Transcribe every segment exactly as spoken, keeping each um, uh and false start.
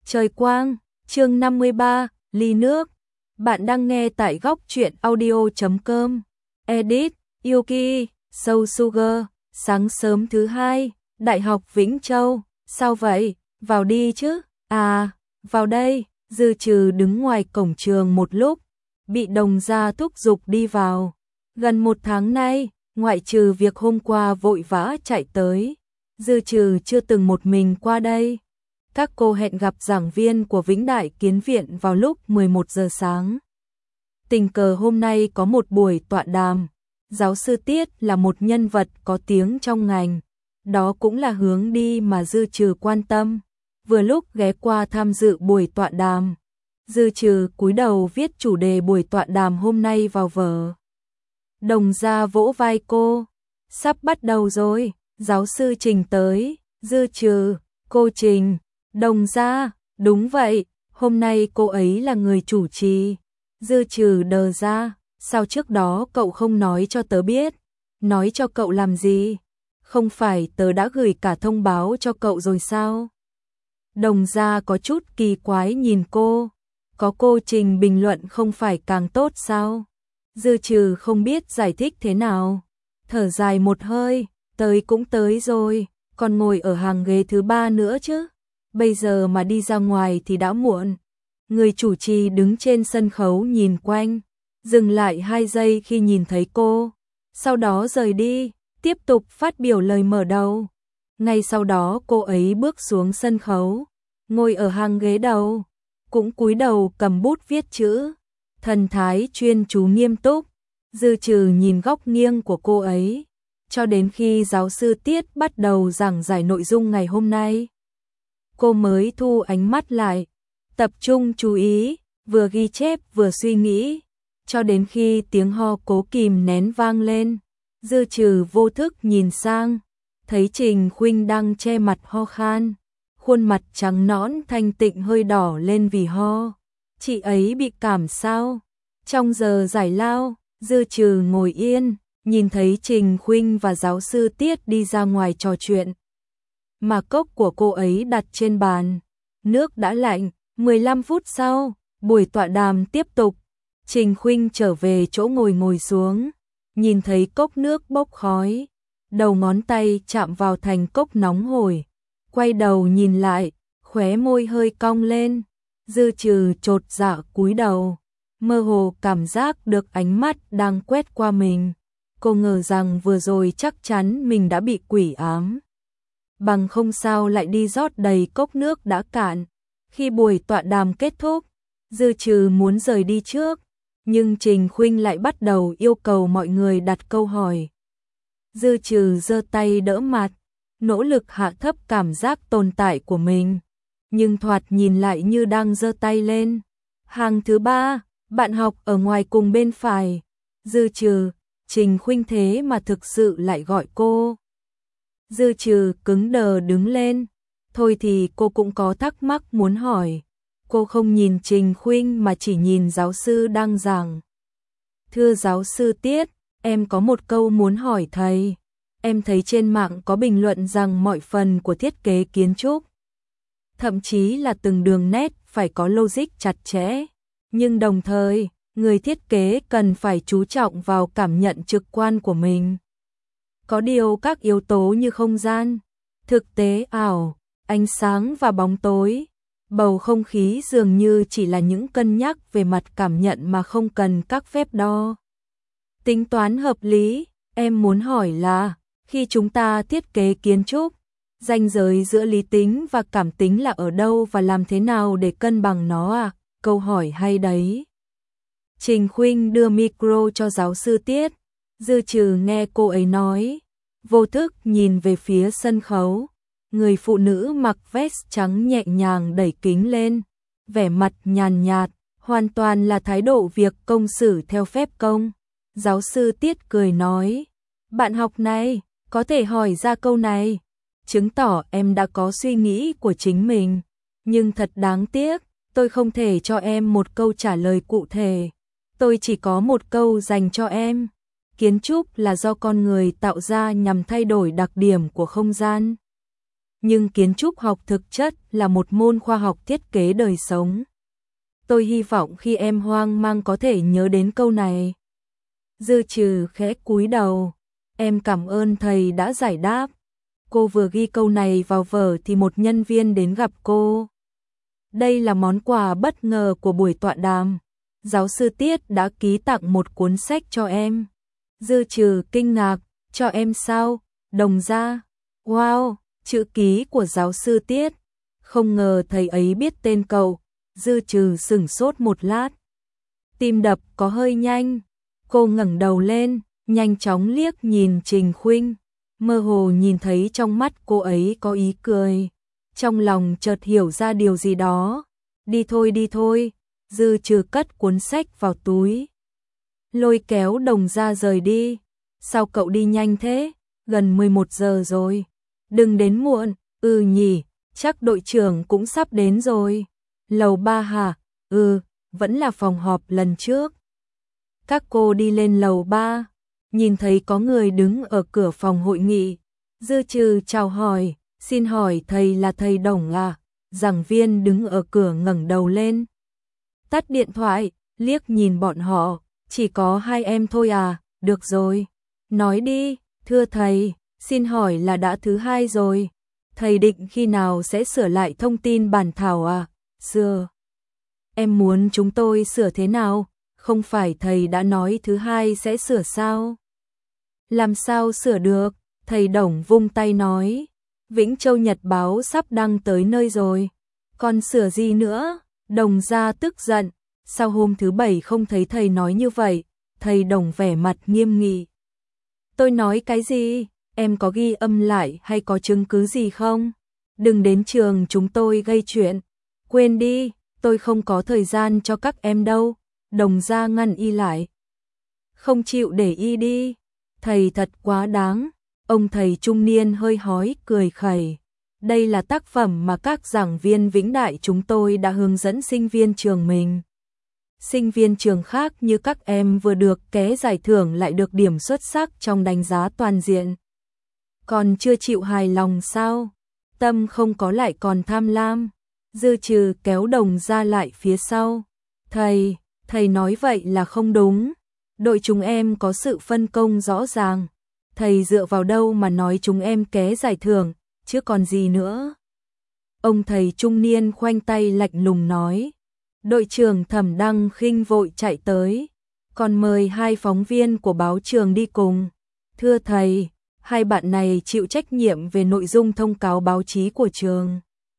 Trời quang, chương năm mươi ba, ly nước. Bạn đang nghe tại góc truyện audio chấm com. Edit, Yuki, Soul Sugar, sáng sớm thứ hai, Đại học Vĩnh Châu, sao vậy, vào đi chứ, à, vào đây, Dư Trừ đứng ngoài cổng trường một lúc, bị đồng gia thúc giục đi vào. Gần một tháng nay, ngoại trừ việc hôm qua vội vã chạy tới, Dư Trừ chưa từng một mình qua đây. Các cô hẹn gặp giảng viên của Vĩnh Đại Kiến Viện vào lúc mười một giờ sáng. Tình cờ hôm nay có một buổi tọa đàm, giáo sư Tiết là một nhân vật có tiếng trong ngành, đó cũng là hướng đi mà Dư Trừ quan tâm. Vừa lúc ghé qua tham dự buổi tọa đàm, Dư Trừ cúi đầu viết chủ đề buổi tọa đàm hôm nay vào vở. Đồng gia vỗ vai cô, sắp bắt đầu rồi, giáo sư Trình tới. Dư Trừ, cô Trình. Đồng gia, đúng vậy, hôm nay cô ấy là người chủ trì. Dư Trừ đờ ra, sao trước đó cậu không nói cho tớ biết? Nói cho cậu làm gì? Không phải tớ đã gửi cả thông báo cho cậu rồi sao? Đồng gia có chút kỳ quái nhìn cô, có cô Trình bình luận không phải càng tốt sao? Dư Trừ không biết giải thích thế nào, thở dài một hơi, tới cũng tới rồi, còn ngồi ở hàng ghế thứ ba nữa chứ? Bây giờ mà đi ra ngoài thì đã muộn. Người chủ trì đứng trên sân khấu nhìn quanh, dừng lại hai giây khi nhìn thấy cô, sau đó rời đi, tiếp tục phát biểu lời mở đầu. Ngay sau đó cô ấy bước xuống sân khấu, ngồi ở hàng ghế đầu, cũng cúi đầu cầm bút viết chữ, thần thái chuyên chú nghiêm túc. Dư Trừ nhìn góc nghiêng của cô ấy, cho đến khi giáo sư Tiết bắt đầu giảng giải nội dung ngày hôm nay, cô mới thu ánh mắt lại, tập trung chú ý, vừa ghi chép vừa suy nghĩ, cho đến khi tiếng ho cố kìm nén vang lên. Dư Trừ vô thức nhìn sang, thấy Trình Khuynh đang che mặt ho khan, khuôn mặt trắng nõn thanh tịnh hơi đỏ lên vì ho. Chị ấy bị cảm sao? Trong giờ giải lao, Dư Trừ ngồi yên, nhìn thấy Trình Khuynh và giáo sư Tiết đi ra ngoài trò chuyện, mà cốc của cô ấy đặt trên bàn, nước đã lạnh. mười lăm phút sau, buổi tọa đàm tiếp tục. Trình Khuynh trở về chỗ ngồi ngồi xuống, nhìn thấy cốc nước bốc khói, đầu ngón tay chạm vào thành cốc nóng hổi, quay đầu nhìn lại, khóe môi hơi cong lên. Dư Trừ chột dạ cúi đầu, mơ hồ cảm giác được ánh mắt đang quét qua mình. Cô ngờ rằng vừa rồi chắc chắn mình đã bị quỷ ám, bằng không sao lại đi rót đầy cốc nước đã cạn. Khi buổi tọa đàm kết thúc, Dư Trừ muốn rời đi trước, nhưng Trình Khuynh lại bắt đầu yêu cầu mọi người đặt câu hỏi. Dư Trừ giơ tay đỡ mặt, nỗ lực hạ thấp cảm giác tồn tại của mình, nhưng thoạt nhìn lại như đang giơ tay lên. Hàng thứ ba, bạn học ở ngoài cùng bên phải. Dư Trừ, Trình Khuynh thế mà thực sự lại gọi cô. Dư Trừ cứng đờ đứng lên. Thôi thì cô cũng có thắc mắc muốn hỏi. Cô không nhìn Trình Khuynh mà chỉ nhìn giáo sư đang giảng. Thưa giáo sư Tiết, em có một câu muốn hỏi thầy. Em thấy trên mạng có bình luận rằng mọi phần của thiết kế kiến trúc, thậm chí là từng đường nét phải có logic chặt chẽ. Nhưng đồng thời, người thiết kế cần phải chú trọng vào cảm nhận trực quan của mình. Có điều các yếu tố như không gian, thực tế ảo, ánh sáng và bóng tối, bầu không khí dường như chỉ là những cân nhắc về mặt cảm nhận mà không cần các phép đo tính toán hợp lý. Em muốn hỏi là, khi chúng ta thiết kế kiến trúc, ranh giới giữa lý tính và cảm tính là ở đâu và làm thế nào để cân bằng nó à? Câu hỏi hay đấy. Trình Khuynh đưa micro cho giáo sư Tiết. Dư Trừ nghe cô ấy nói, vô thức nhìn về phía sân khấu. Người phụ nữ mặc vest trắng nhẹ nhàng đẩy kính lên, vẻ mặt nhàn nhạt, hoàn toàn là thái độ việc công xử theo phép công. Giáo sư Tiết cười nói, bạn học này, có thể hỏi ra câu này, chứng tỏ em đã có suy nghĩ của chính mình. Nhưng thật đáng tiếc, tôi không thể cho em một câu trả lời cụ thể. Tôi chỉ có một câu dành cho em. Kiến trúc là do con người tạo ra nhằm thay đổi đặc điểm của không gian. nhưng kiến trúc học thực chất là một môn khoa học thiết kế đời sống. Tôi hy vọng khi em hoang mang có thể nhớ đến câu này. Dư Trừ khẽ cúi đầu. Em cảm ơn thầy đã giải đáp. Cô vừa ghi câu này vào vở thì một nhân viên đến gặp cô. Đây là món quà bất ngờ của buổi tọa đàm. Giáo sư Tiết đã ký tặng một cuốn sách cho em. Dư Trừ kinh ngạc, cho em sao? Đồng Gia. Wow, chữ ký của giáo sư Tiết. Không ngờ thầy ấy biết tên cậu. Dư Trừ sửng sốt một lát. Tim đập có hơi nhanh. Cô ngẩng đầu lên, nhanh chóng liếc nhìn Trình Khuynh. Mơ hồ nhìn thấy trong mắt cô ấy có ý cười. Trong lòng chợt hiểu ra điều gì đó. Đi thôi đi thôi. Dư Trừ cất cuốn sách vào túi. Lôi kéo Đồng Gia rời đi. Sao cậu đi nhanh thế? Gần mười một giờ rồi. Đừng đến muộn. Ừ nhỉ, chắc đội trưởng cũng sắp đến rồi. Lầu ba hả? Ừ, vẫn là phòng họp lần trước. Các cô đi lên lầu ba, nhìn thấy có người đứng ở cửa phòng hội nghị. Dư Trừ chào hỏi, xin hỏi thầy là thầy Đồng à? Giảng viên đứng ở cửa ngẩng đầu lên. Tắt điện thoại, liếc nhìn bọn họ, chỉ có hai em thôi à? Được rồi. Nói đi, thưa thầy, xin hỏi là đã thứ hai rồi. Thầy định khi nào sẽ sửa lại thông tin bản thảo à? Sửa. Em muốn chúng tôi sửa thế nào? Không phải thầy đã nói thứ hai sẽ sửa sao? Làm sao sửa được? Thầy Đồng vung tay nói. Vĩnh Châu Nhật Báo sắp đăng tới nơi rồi. Còn sửa gì nữa? Đồng Gia tức giận. Sao hôm thứ bảy không thấy thầy nói như vậy? Thầy Đồng vẻ mặt nghiêm nghị. Tôi nói cái gì? Em có ghi âm lại hay có chứng cứ gì không? Đừng đến trường chúng tôi gây chuyện. Quên đi, tôi không có thời gian cho các em đâu. Đồng Gia ngăn y lại. Không chịu để y đi. Thầy thật quá đáng. Ông thầy trung niên hơi hói cười khẩy. Đây là tác phẩm mà các giảng viên vĩnh đại chúng tôi đã hướng dẫn sinh viên trường mình. Sinh viên trường khác như các em vừa được ké giải thưởng lại được điểm xuất sắc trong đánh giá toàn diện. Còn chưa chịu hài lòng sao? Tâm không có lại còn tham lam. Dư Trừ kéo Đồng Gia lại phía sau. Thầy, thầy nói vậy là không đúng. Đội chúng em có sự phân công rõ ràng. Thầy dựa vào đâu mà nói chúng em ké giải thưởng, chứ còn gì nữa. Ông thầy trung niên khoanh tay lạnh lùng nói. Đội trưởng Thẩm Đăng Khinh vội chạy tới. Còn mời hai phóng viên của báo trường đi cùng. Thưa thầy, hai bạn này chịu trách nhiệm về nội dung thông cáo báo chí của trường.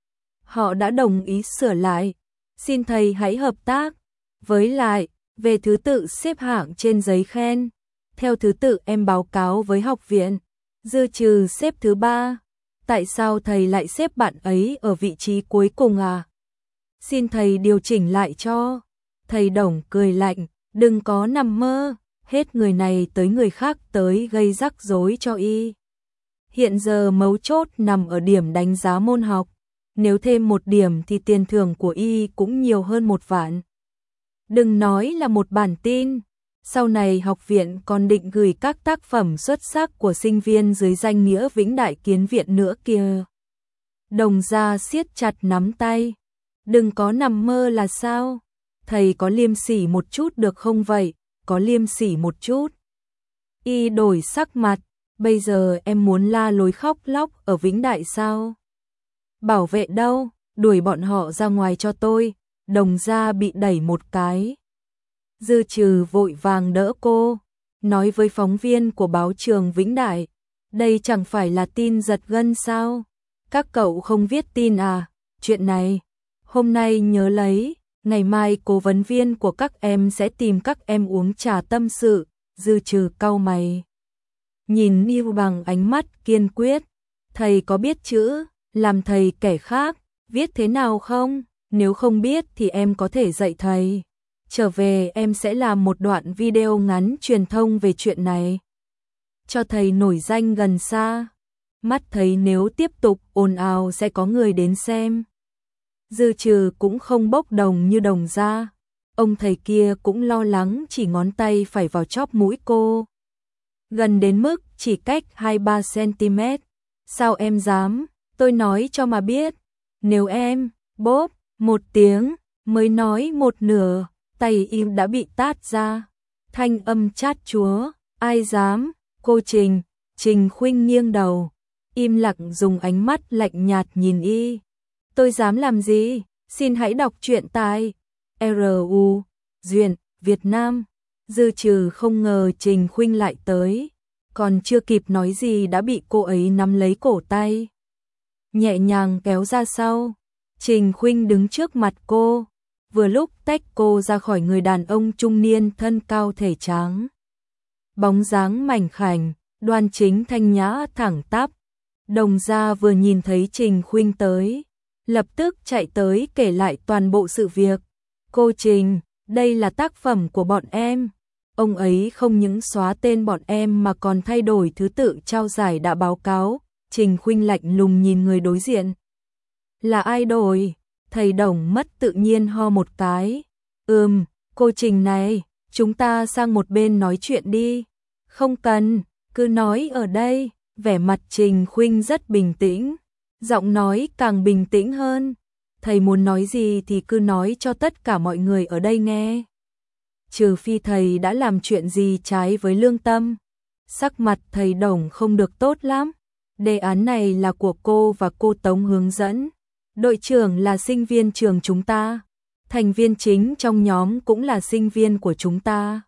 Họ đã đồng ý sửa lại. Xin thầy hãy hợp tác. Với lại, về thứ tự xếp hạng trên giấy khen. Theo thứ tự em báo cáo với học viện. Dư Trừ xếp thứ ba. Tại sao thầy lại xếp bạn ấy ở vị trí cuối cùng à? Xin thầy điều chỉnh lại cho. Thầy Đồng cười lạnh. Đừng có nằm mơ. Hết người này tới người khác tới gây rắc rối cho y. Hiện giờ mấu chốt nằm ở điểm đánh giá môn học. Nếu thêm một điểm thì tiền thưởng của y cũng nhiều hơn một vạn. Đừng nói là một bản tin. Sau này học viện còn định gửi các tác phẩm xuất sắc của sinh viên dưới danh nghĩa Vĩnh Đại Kiến Viện nữa kìa. Đồng Gia siết chặt nắm tay. Đừng có nằm mơ là sao? Thầy có liêm sỉ một chút được không vậy? Có liêm sỉ một chút. Y đổi sắc mặt. Bây giờ em muốn la lối khóc lóc ở Vĩnh Đại sao? Bảo vệ đâu? Đuổi bọn họ ra ngoài cho tôi. Đồng Gia bị đẩy một cái. Dư Trừ vội vàng đỡ cô. Nói với phóng viên của báo trường Vĩnh Đại. Đây chẳng phải là tin giật gân sao? Các cậu không viết tin à? Chuyện này, hôm nay nhớ lấy. Ngày mai cố vấn viên của các em sẽ tìm các em uống trà tâm sự. Dư Trừ cau mày. Nhìn Niu bằng ánh mắt kiên quyết. Thầy có biết chữ, làm thầy kẻ khác, viết thế nào không? Nếu không biết thì em có thể dạy thầy. Trở về em sẽ làm một đoạn video ngắn truyền thông về chuyện này. Cho thầy nổi danh gần xa. Mắt thấy nếu tiếp tục ồn ào sẽ có người đến xem. Dư Trừ cũng không bốc đồng như Đồng Gia. Ông thầy kia cũng lo lắng chỉ ngón tay phải vào chóp mũi cô. Gần đến mức chỉ cách hai ba xăng ti mét. Sao em dám? Tôi nói cho mà biết, nếu em, bốp, một tiếng, mới nói một nửa, tay im đã bị tát ra. Thanh âm chát chúa, ai dám, cô Trình, Trình Khuynh nghiêng đầu, im lặng dùng ánh mắt lạnh nhạt nhìn y. Tôi dám làm gì, xin hãy đọc truyện tại R U, Duyện, Việt Nam. Dư Trừ không ngờ Trình Khuynh lại tới, còn chưa kịp nói gì đã bị cô ấy nắm lấy cổ tay, nhẹ nhàng kéo ra sau. Trình Khuynh đứng trước mặt cô, vừa lúc tách cô ra khỏi người đàn ông trung niên thân cao thể trắng. Bóng dáng mảnh khảnh, đoan chính thanh nhã thẳng tắp. Đồng Gia vừa nhìn thấy Trình Khuynh tới, lập tức chạy tới kể lại toàn bộ sự việc. Cô Trình, đây là tác phẩm của bọn em. Ông ấy không những xóa tên bọn em mà còn thay đổi thứ tự trao giải đã báo cáo. Trình Khuynh lạnh lùng nhìn người đối diện. Là ai đổi? Thầy Đồng mất tự nhiên ho một cái. Ừm, cô Trình này, chúng ta sang một bên nói chuyện đi. Không cần, cứ nói ở đây. Vẻ mặt Trình Khuynh rất bình tĩnh, giọng nói càng bình tĩnh hơn. Thầy muốn nói gì thì cứ nói cho tất cả mọi người ở đây nghe. Trừ phi thầy đã làm chuyện gì trái với lương tâm. Sắc mặt thầy Đồng không được tốt lắm. Đề án này là của cô và cô Tống hướng dẫn. Đội trưởng là sinh viên trường chúng ta. Thành viên chính trong nhóm cũng là sinh viên của chúng ta.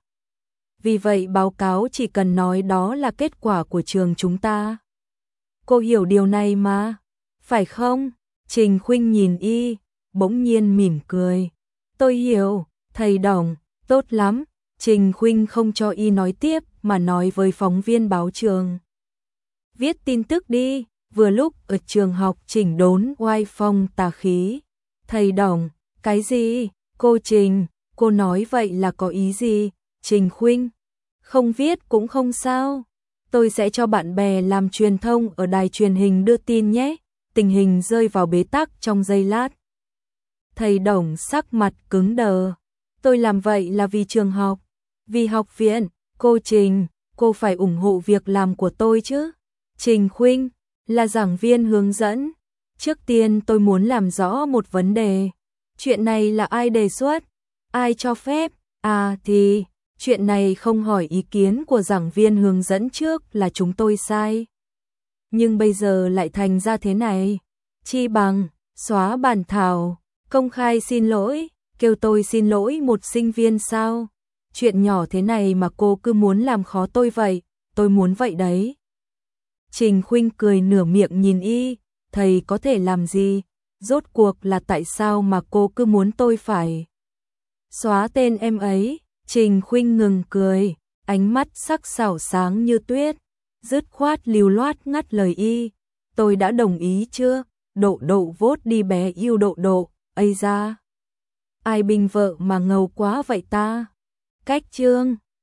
Vì vậy báo cáo chỉ cần nói đó là kết quả của trường chúng ta. Cô hiểu điều này mà, phải không? Trình Khuynh nhìn y, bỗng nhiên mỉm cười. Tôi hiểu, thầy Đồng, tốt lắm. Trình Khuynh không cho y nói tiếp mà nói với phóng viên báo trường. Viết tin tức đi, vừa lúc ở trường học chỉnh đốn oai phong tà khí. Thầy Đồng, cái gì? Cô Trình, cô nói vậy là có ý gì? Trình Khuynh, không viết cũng không sao. Tôi sẽ cho bạn bè làm truyền thông ở đài truyền hình đưa tin nhé. Tình hình rơi vào bế tắc trong giây lát. Thầy Đồng sắc mặt cứng đờ. Tôi làm vậy là vì trường học, vì học viện. Cô Trình, cô phải ủng hộ việc làm của tôi chứ. Trình Khuynh, là giảng viên hướng dẫn. Trước tiên tôi muốn làm rõ một vấn đề. Chuyện này là ai đề xuất? Ai cho phép? À thì, chuyện này không hỏi ý kiến của giảng viên hướng dẫn trước là chúng tôi sai. Nhưng bây giờ lại thành ra thế này. Chi bằng, xóa bản thảo, công khai xin lỗi, kêu tôi xin lỗi một sinh viên sao? Chuyện nhỏ thế này mà cô cứ muốn làm khó tôi vậy, tôi muốn vậy đấy. Trình Khuynh cười nửa miệng nhìn y, thầy có thể làm gì? Rốt cuộc là tại sao mà cô cứ muốn tôi phải xóa tên em ấy? Trình Khuynh ngừng cười, ánh mắt sắc sảo sáng như tuyết, dứt khoát lưu loát ngắt lời y. Tôi đã đồng ý chưa? Độ độ vốt đi bé yêu độ độ, ây da. Ai bình vợ mà ngầu quá vậy ta? Cách chương